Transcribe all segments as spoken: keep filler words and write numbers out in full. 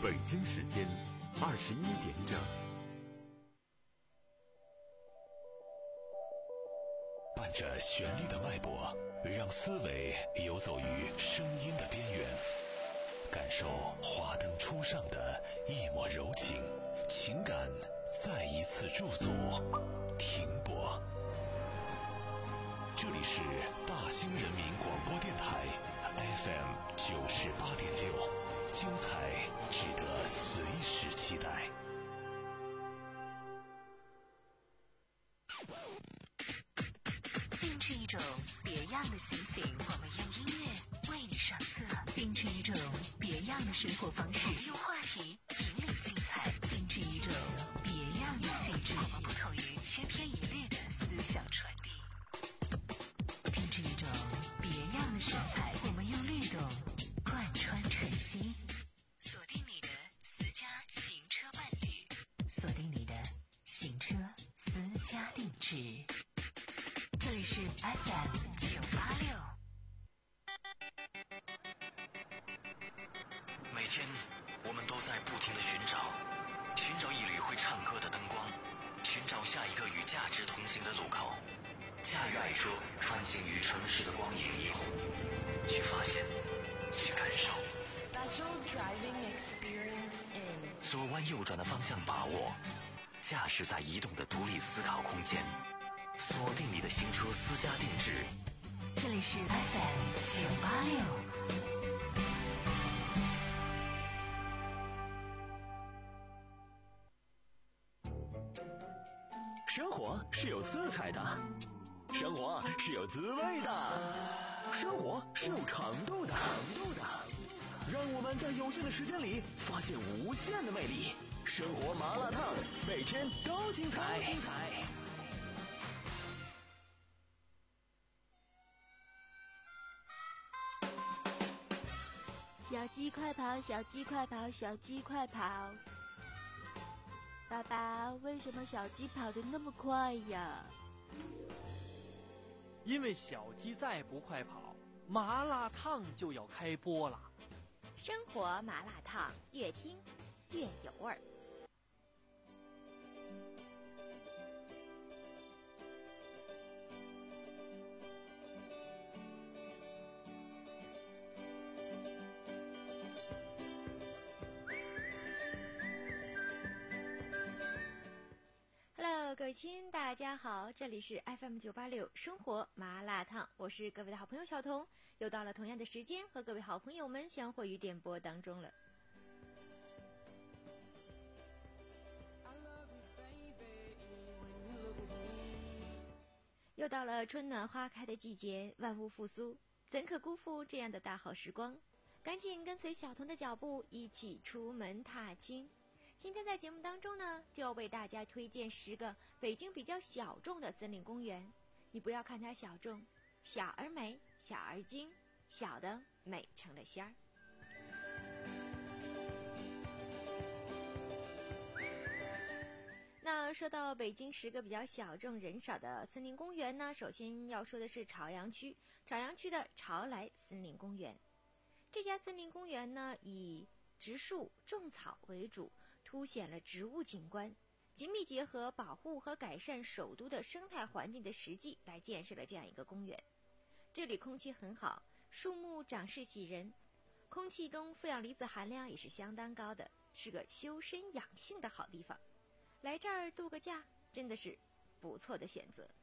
北京时间二十一点整。 伴着旋律的脉搏，让思维游走于声音的边缘，感受华灯初上的一抹柔情，情感再一次驻足停泊。这里是大兴人民广播电台 F M 九十八点六，精彩值得随时期待。 定制一种别样的心情，我们用音乐为你上色；定制一种别样的生活方式，我们用话题引领精彩；定制一种别样的气质，不同于千篇一律的思想传递；定制一种别样的神采，我们用律动贯穿晨曦。锁定你的私家行车伴侣，锁定你的行车私家定制。这里是 F M 九八六。 每天我们都在不停地寻找，寻找一缕会唱歌的灯光，寻找下一个与价值同行的路口，驾驭爱车穿行于城市的光影霓虹，去发现，去感受。 Special driving experience in 左弯右转的方向把握，驾驶在移动的独立思考空间，锁定你的新车私家定制。 这里是 F M 九八六。 生活是有色彩的，生活是有滋味的，生活是有长度的，长度的。让我们在有限的时间里发现无限的魅力。生活麻辣烫，每天都精彩，精彩。 小鸡快跑，小鸡快跑，小鸡快跑！爸爸，为什么小鸡跑得那么快呀？ 因为小鸡再不快跑，麻辣烫就要开播了。 生活麻辣烫，越听越有味儿。Hello， 各位亲，大家好，这里是 F M 九八六生活麻辣烫，我是各位的好朋友小彤，又到了同样的时间和各位好朋友们相会于电波当中了。又到了春暖花开的季节，万物复苏，怎可辜负这样的大好时光？赶紧跟随小彤的脚步，一起出门踏青。今天在节目当中呢，就要为大家推荐十个北京比较小众的森林公园。你不要看它小众，小而美，小而精，小的美成了仙儿。那说到北京十个比较小众人少的森林公园呢，首先要说的是朝阳区，朝阳区的朝来森林公园。这家森林公园呢，以植树种草为主，凸显了植物景观，紧密结合保护和改善首都的生态环境的实际来建设了这样一个公园。这里空气很好，树木长势喜人，空气中负氧离子含量也是相当高的，是个修身养性的好地方。来这儿度个假真的是不错的选择。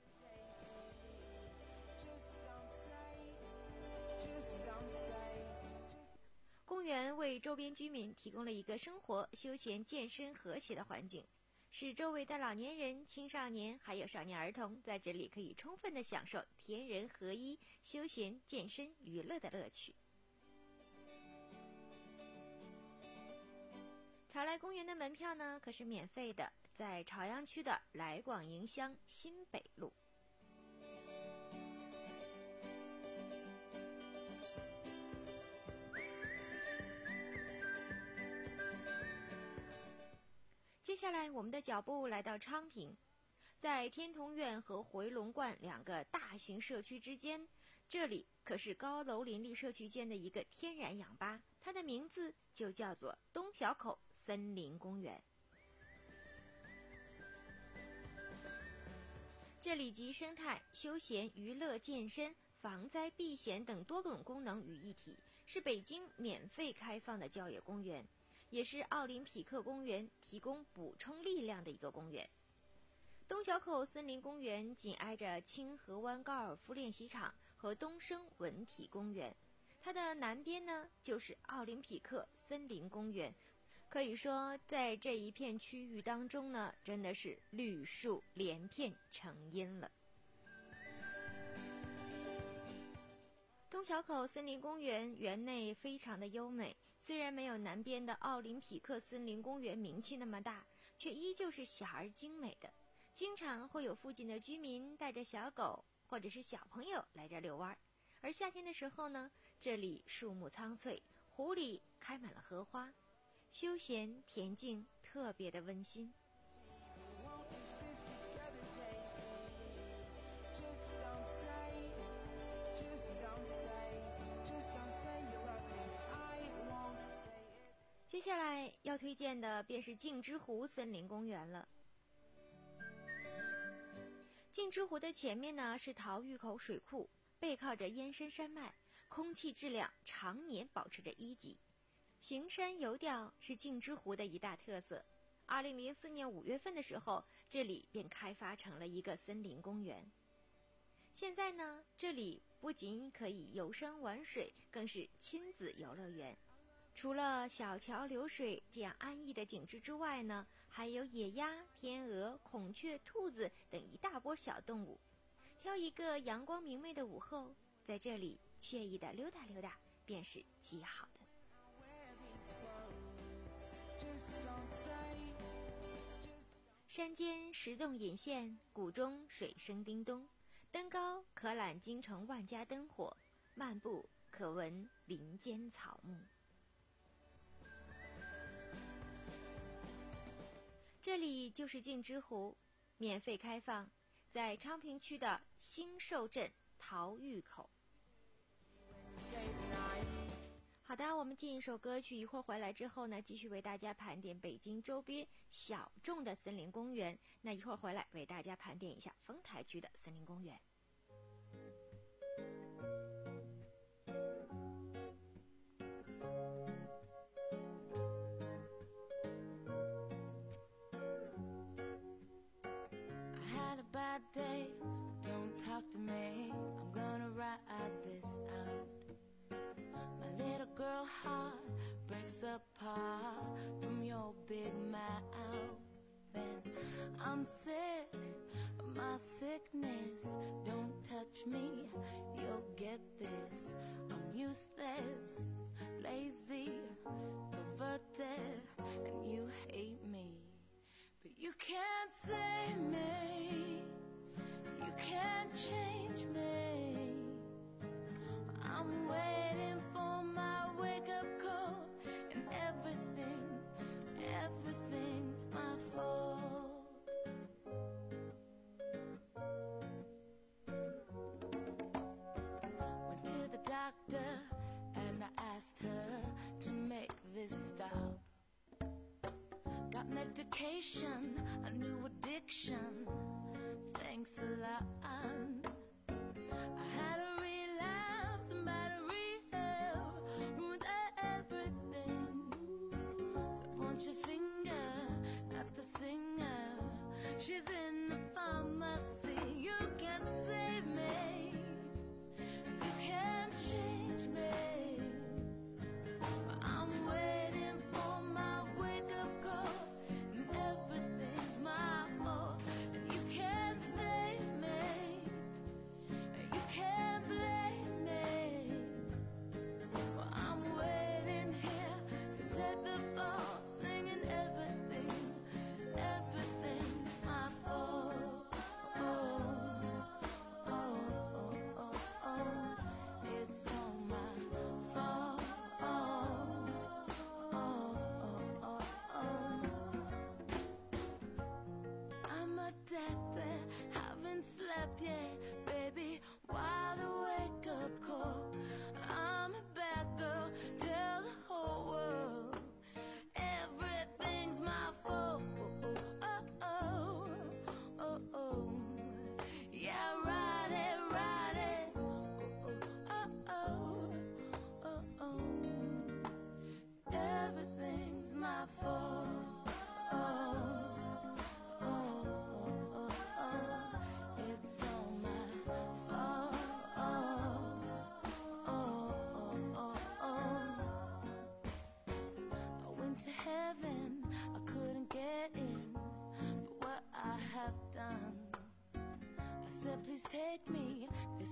公园为周边居民提供了一个生活、休闲、健身和谐的环境，使周围的老年人、青少年还有少年儿童在这里可以充分的享受天人合一、休闲、健身、娱乐的乐趣。朝来公园的门票呢可是免费的，在朝阳区的来广营乡新北路。接下来我们的脚步来到昌平，在天通苑和回龙观两个大型社区之间，这里可是高楼林立社区间的一个天然氧吧，它它的名字就叫做东小口森林公园。这里集生态、休闲、娱乐、健身、防灾避险等多种功能于一体，是北京免费开放的郊野公园，也是奥林匹克公园提供补充力量的一个公园。东小口森林公园紧挨着清河湾高尔夫练习场和东升文体公园，它的南边呢就是奥林匹克森林公园。可以说在这一片区域当中呢，真的是绿树连片成荫了。东小口森林公园园内非常的优美，虽然没有南边的奥林匹克森林公园名气那么大，却依旧是小而精美的。经常会有附近的居民带着小狗或者是小朋友来这遛弯，而夏天的时候呢，这里树木苍翠，湖里开满了荷花，休闲恬静，特别的温馨。接下来要推荐的便是镜之湖森林公园了。镜之湖的前面呢是桃峪口水库，背靠着燕山山脉，空气质量常年保持着一级。行山游钓是镜之湖的一大特色。二零零四年五月份的时候，这里便开发成了一个森林公园。现在呢，这里不仅可以游山玩水，更是亲子游乐园。除了小桥流水这样安逸的景致之外呢，还有野鸭、天鹅、孔雀、兔子等一大波小动物。挑一个阳光明媚的午后，在这里惬意的溜达溜达，便是极好的。山间石洞隐现，谷中水声叮咚，登高可览京城万家灯火，漫步可闻林间草木。这里就是镜之湖，免费开放，在昌平区的兴寿镇桃峪口。好的，我们进一首歌曲，一会儿回来之后呢，继续为大家盘点北京周边小众的森林公园。那一会儿回来为大家盘点一下丰台区的森林公园。 Day, don't talk to me, I'm gonna ride this out. My little girl heart breaks apart from your big mouth. Then I'm sick of my sickness, don't touch me, you'll get this. I'm useless, lazy, perverted, and you hate me, but you can't save me. You can't change me. I'm waiting for my wake-up call, and everything, everything's my fault. Went to the doctor and I asked her to make this stop. Got medication, a new addiction. Thanks a lot. I had a relapse, I'm out of rehab, ruined everything. So point your finger at the singer, she's in the pharmacy. You can't save me, you can't change me. I'm waiting for my wake-up call, and everything's my fault. And you can't save me,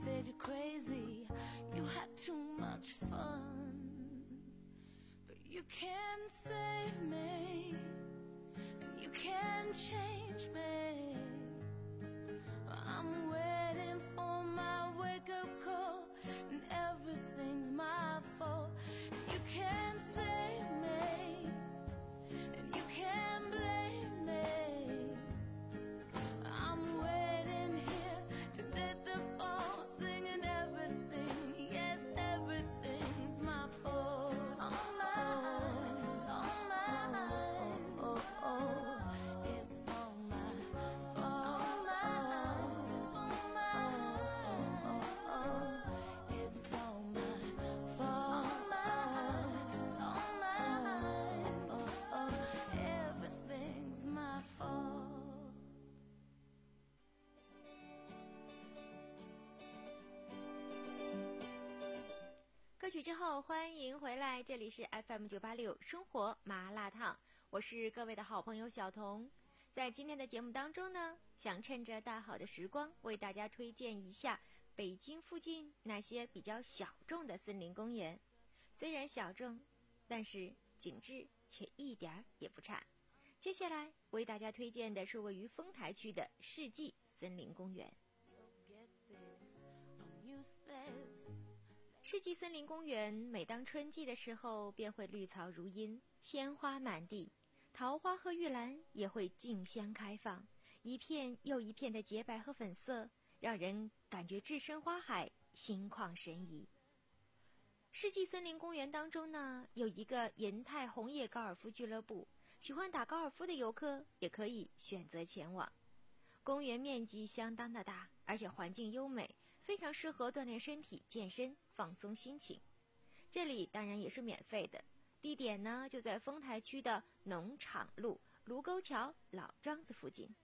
said you're crazy, you had too much fun. But you can't save me, you can't change me. I'm waiting for my wake-up call, and everything's my fault. You can't save me, and you can't blame me. I'm waiting here to death the fall, singing everything, yes, everything's my fault. It's all mine, it's all mine, oh, oh, oh. It's all my fault. It's all mine, oh, oh. It's all my fault. It's all mine, oh, oh. Everything's my fault. 歌曲之后，欢迎回来，这里是 F M 九八六生活麻辣烫，我是各位的好朋友小彤。在今天的节目当中呢，想趁着大好的时光，为大家推荐一下北京附近那些比较小众的森林公园。虽然小众，但是景致却一点儿也不差。接下来为大家推荐的是位于丰台区的世纪森林公园。世纪森林公园每当春季的时候便会绿草如茵，鲜花满地，桃花和玉兰也会竞相开放，一片又一片的洁白和粉色，让人感觉置身花海，心旷神怡。世纪森林公园当中呢，有一个银泰红叶高尔夫俱乐部，喜欢打高尔夫的游客也可以选择前往。公园面积相当的大，而且环境优美，非常适合锻炼身体、健身、放松心情。这里当然也是免费的，地点呢就在丰台区的农场路卢沟桥老庄子附近。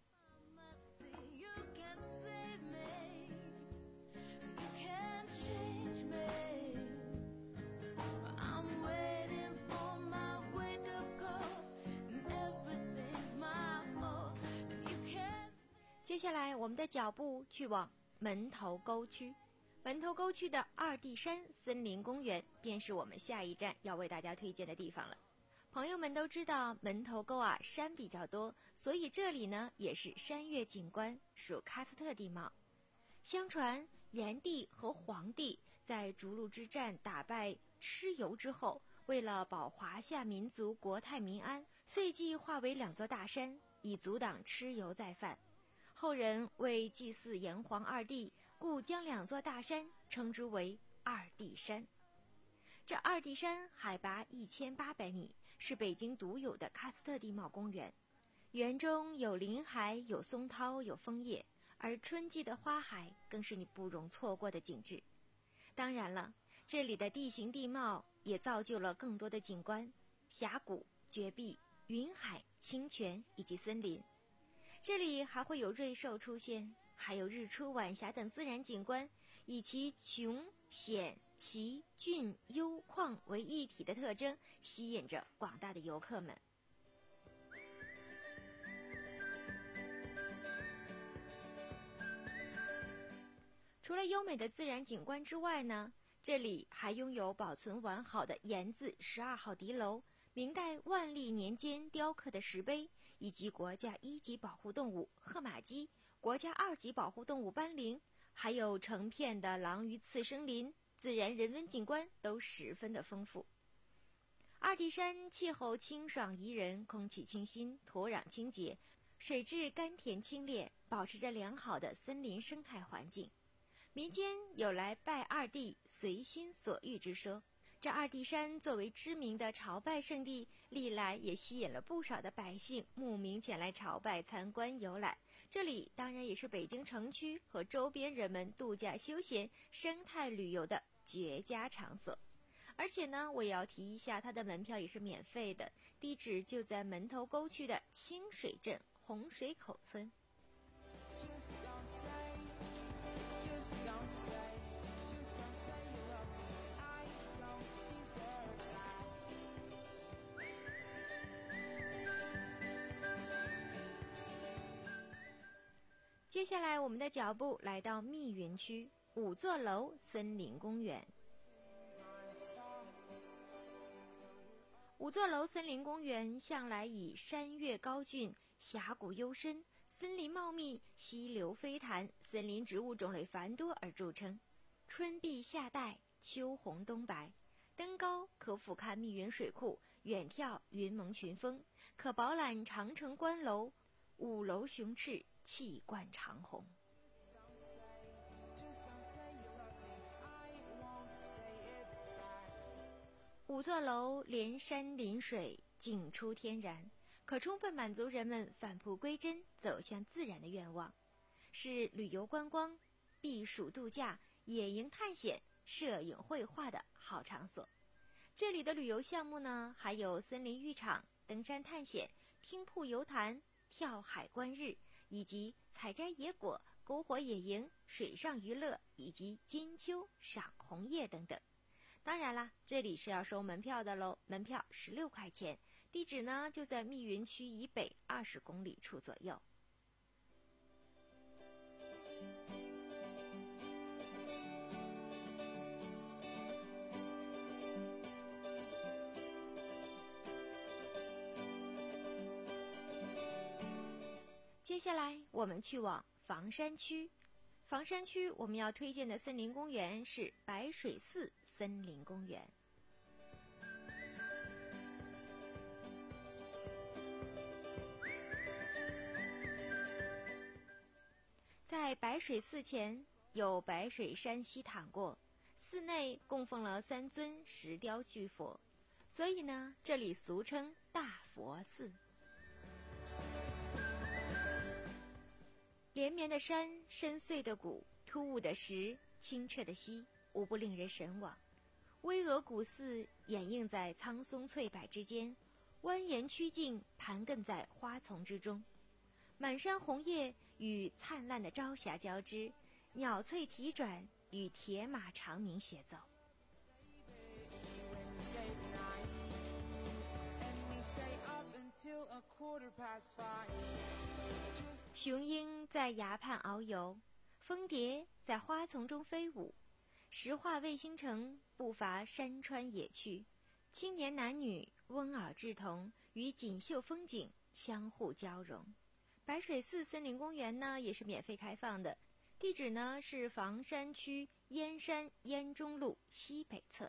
接下来我们的脚步去往门头沟区，门头沟区的二地山森林公园便是我们下一站要为大家推荐的地方了。朋友们都知道门头沟啊山比较多，所以这里呢也是山岳景观，属喀斯特地貌。相传炎帝和黄帝在逐鹿之战打败蚩尤之后，为了保华夏民族国泰民安，遂即化为两座大山，以阻挡蚩尤再犯。后人为祭祀炎黄二帝，故将两座大山称之为二帝山。这二帝山海拔一千八百米，是北京独有的喀斯特地貌公园。园中有林海，有松涛，有枫叶，而春季的花海更是你不容错过的景致。当然了，这里的地形地貌也造就了更多的景观，峡谷、绝壁、云海、清泉以及森林。这里还会有瑞兽出现，还有日出晚霞等自然景观，以其穷险奇峻幽旷为一体的特征，吸引着广大的游客们。除了优美的自然景观之外呢，这里还拥有保存完好的盐字十二号敌楼、明代万历年间雕刻的石碑，以及国家一级保护动物褐马鸡、国家二级保护动物斑羚，还有成片的狼鱼次生林，自然人文景观都十分的丰富。二帝山气候清爽宜人，空气清新，土壤清洁，水质甘甜清冽，保持着良好的森林生态环境。民间有来拜二帝随心所欲之说。这二帝山作为知名的朝拜圣地，历来也吸引了不少的百姓慕名前来朝拜参观游览。这里当然也是北京城区和周边人们度假休闲、生态旅游的绝佳场所。而且呢，我也要提一下，它的门票也是免费的，地址就在门头沟区的清水镇洪水口村。接下来我们的脚步来到密云区， 五座楼森林公园。五座楼森林公园向来以山岳高峻、峡谷幽深、森林茂密、溪流飞潭、森林植物种类繁多而著称。春碧夏带，秋红冬白，登高可俯瞰密云水库，远眺云蒙群峰，可饱览长城关楼，五楼雄翅，气贯长虹。五座楼连山临水，景出天然，可充分满足人们返璞归真、走向自然的愿望，是旅游观光、避暑度假、野营探险、摄影绘画的好场所。这里的旅游项目呢，还有森林浴场、登山探险、听瀑游潭、跳海观日，以及采摘野果、篝火野营、水上娱乐，以及金秋赏红叶等等。当然啦，这里是要收门票的喽，门票十六块钱，地址呢就在密云区以北二十公里处左右。接下来我们去往房山区。房山区我们要推荐的森林公园是白水寺森林公园。在白水寺前有白水山溪淌过，寺内供奉了三尊石雕巨佛，所以呢，这里俗称大佛寺。连绵的山，深邃的谷，突兀的石，清澈的溪，无不令人神往。巍峨古寺掩映在苍松翠柏之间，蜿蜒曲径盘亘在花丛之中。满山红叶与灿烂的朝霞交织，鸟翠啼转与铁马长鸣协奏。雄鹰在崖畔遨游，蜂蝶在花丛中飞舞，石化卫星城不乏山川野趣，青年男女温耳稚童与锦绣风景相互交融。白水寺森林公园呢也是免费开放的，地址呢是房山区燕山燕中路西北侧。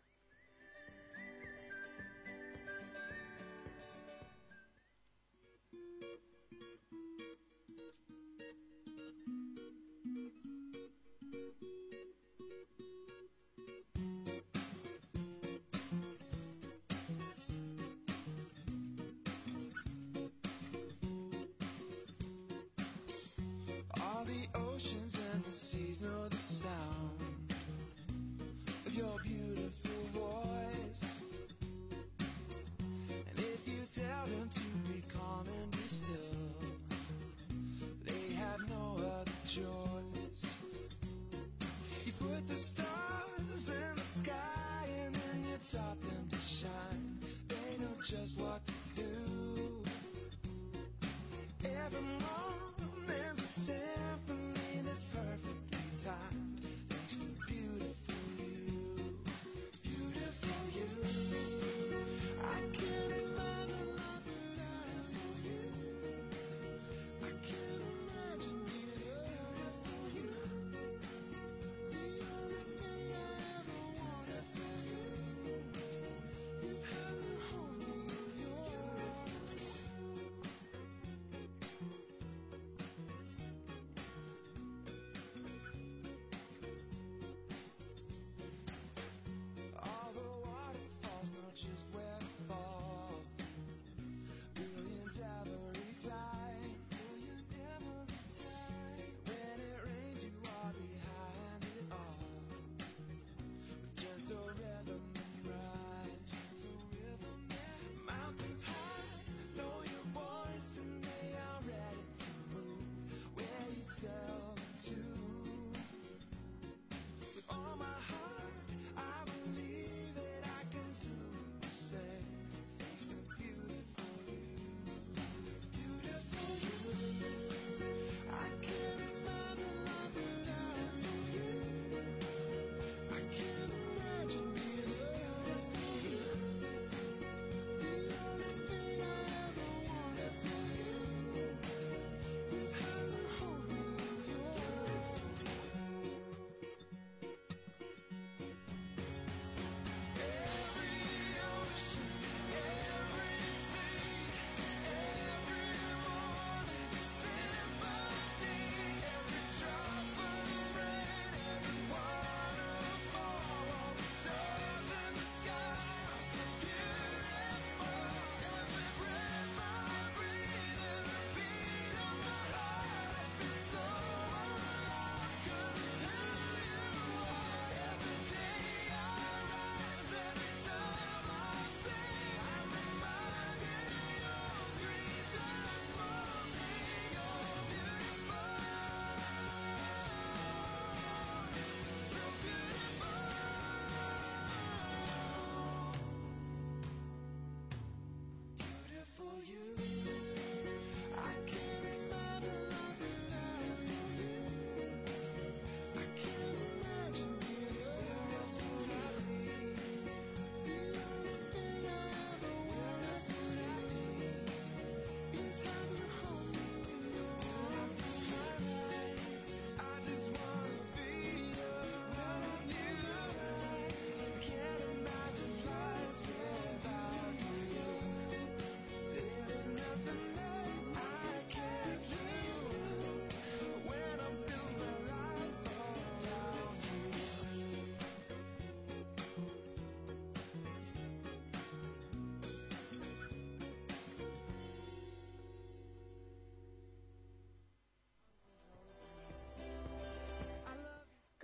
All the oceans and the seas know the sound of your beautiful voice. And if you tell them to be calm and be still, they have no other choice. You put the stars in the sky and then you taught them to shine. They know just what to do. Every moment's a symphony that's perfectly timed, thanks to beautiful you, beautiful you. I can't imagine nothing better for you. I can't imagine beautiful you. The only thing I ever wanted for you is having home with you.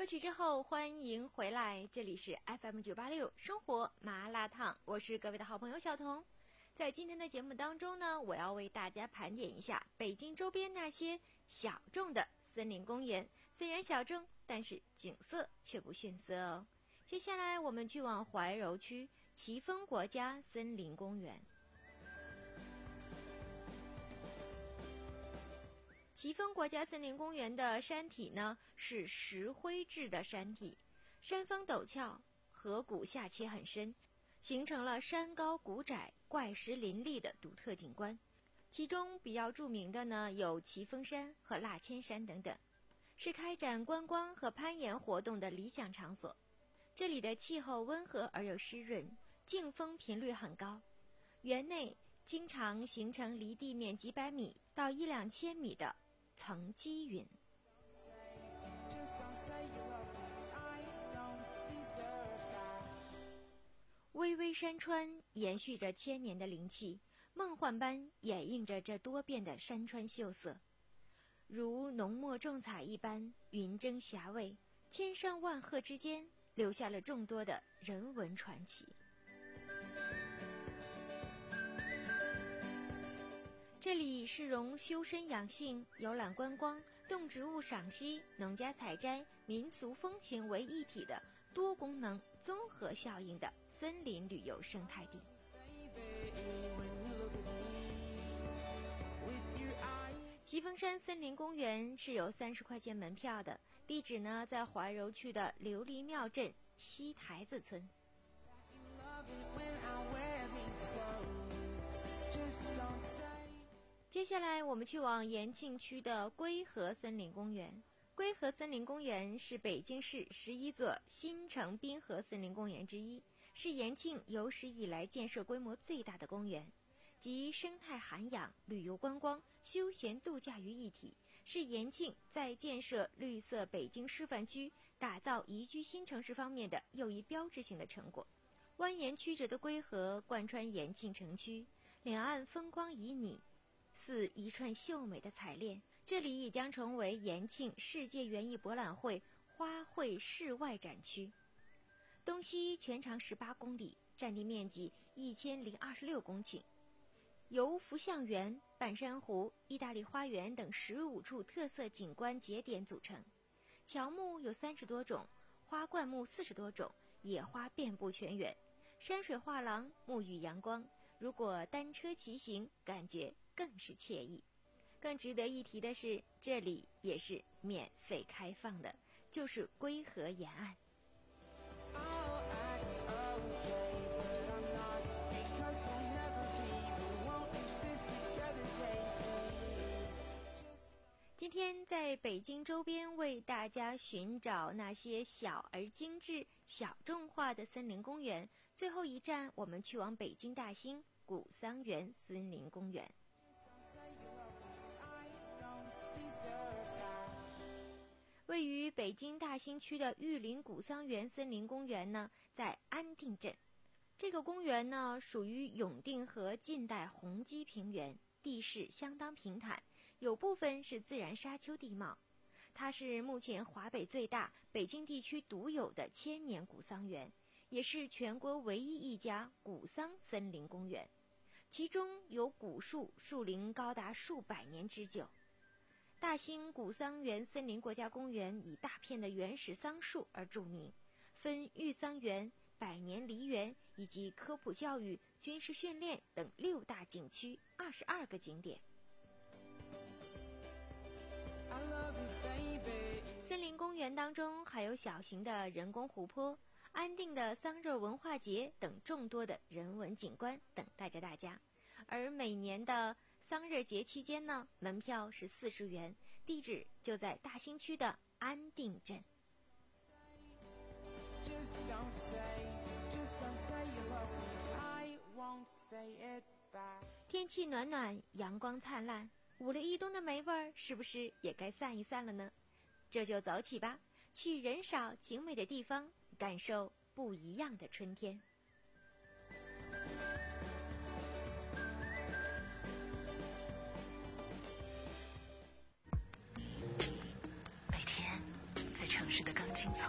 曲之后，欢迎回来，这里是 F M 九八六生活麻辣烫，我是各位的好朋友小彤。在今天的节目当中呢，我要为大家盘点一下北京周边那些小众的森林公园，虽然小众，但是景色却不逊色哦。接下来我们去往怀柔区奇峰国家森林公园。奇峰国家森林公园的山体呢是石灰质的山体，山峰陡峭，河谷下切很深，形成了山高谷窄、怪石林立的独特景观。其中比较著名的呢有奇峰山和腊千山等等，是开展观光和攀岩活动的理想场所。这里的气候温和而又湿润，劲风频率很高，园内经常形成离地面几百米到一两千米的层积云。巍巍山川延续着千年的灵气，梦幻般掩映着这多变的山川秀色，如浓墨重彩一般云蒸霞蔚，千山万壑之间留下了众多的人文传奇。这里是融修身养性、游览观光、动植物赏析、农家采摘、民俗风情为一体的多功能综合效应的森林旅游生态地。奇峰山森林公园是有三十块钱门票的，地址呢在怀柔区的琉璃庙镇西台子村。接下来我们去往延庆区的归河森林公园。归河森林公园是北京市十一座新城滨河森林公园之一，是延庆有史以来建设规模最大的公园，集生态涵养、旅游观光、休闲度假于一体，是延庆在建设绿色北京示范区、打造宜居新城市方面的又一标志性的成果。蜿蜒曲折的归河贯穿延庆城区，两岸风光旖旎，似一串秀美的彩链。这里也将成为延庆世界园艺博览会花卉室外展区。东西全长十八公里，占地面积一千零二十六公顷，由福象园、半山湖、意大利花园等十五处特色景观节点组成。乔木有三十多种，花灌木四十多种，野花遍布全园。山水画廊沐浴阳光，如果单车骑行，感觉更是惬意。更值得一提的是，这里也是免费开放的，就是归河沿岸。今天在北京周边为大家寻找那些小而精致、小众化的森林公园，最后一站我们去往北京大兴古桑园森林公园。位于北京大兴区的玉林古桑园森林公园呢，在安定镇。这个公园呢，属于永定河近代红基平原，地势相当平坦，有部分是自然沙丘地貌。它是目前华北最大、北京地区独有的千年古桑园，也是全国唯一一家古桑森林公园。其中有古树，树龄高达数百年之久。大兴古桑园森林国家公园以大片的原始桑树而著名，分育桑园、百年梨园以及科普教育、军事训练等六大景区，二十二个景点。森林公园当中还有小型的人工湖泊、安定的桑葚文化节等众多的人文景观等待着大家。而每年的桑葚节期间呢，门票是四十元，地址就在大兴区的安定镇。天气暖暖，阳光灿烂，捂了一冬的霉味儿，是不是也该散一散了呢？这就走起吧，去人少景美的地方，感受不一样的春天。 每天在城市的钢筋丛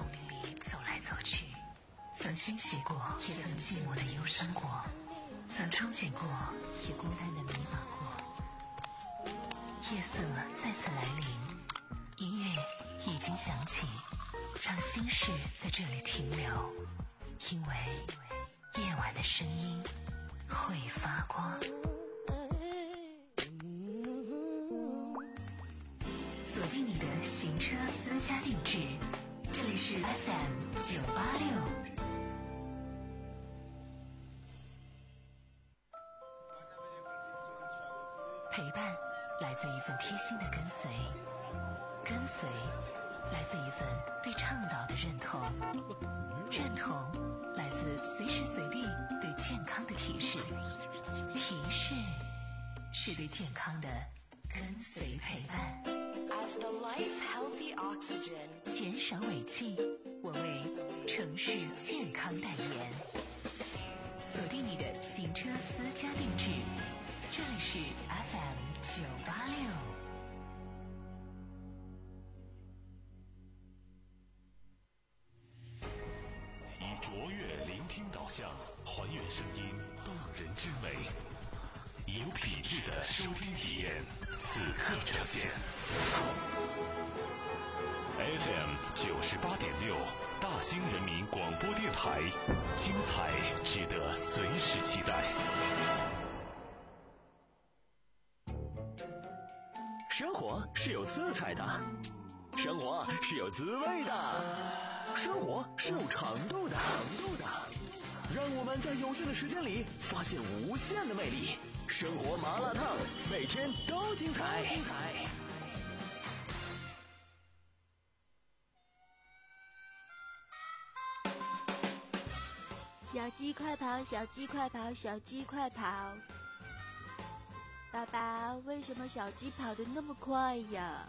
欣喜过，也曾寂寞的忧伤过，曾憧憬过，也孤单的迷茫过。夜色再次来临，音乐已经响起，让心事在这里停留，因为夜晚的声音会发光。锁定你的行车私家定制，这里是 F M 九八六。陪伴来自一份贴心的跟随，跟随来自一份对倡导的认同，认同来自随时随地对健康的提示，提示是对健康的跟随陪伴。 As the life healthy oxygen， 减少尾气，我为城市健康代言。锁定你的行车私家定制，这里是 F M 九八六。 以卓越聆听导向，还原声音动人之美，有品质的收听体验，此刻呈现。F M 九十八点六，大兴人民广播电台，精彩值得随时期待。 生活是有色彩的，生活是有滋味的，生活是有长度的，长度的。让我们在有限的时间里发现无限的魅力。生活麻辣烫，每天都精彩。精彩。 小鸡快跑，小鸡快跑，小鸡快跑！爸爸，为什么小鸡跑得那么快呀？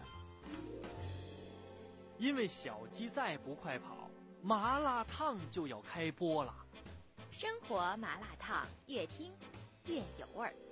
因为小鸡再不快跑，麻辣烫就要开播了。 生活麻辣烫，越听越有味儿。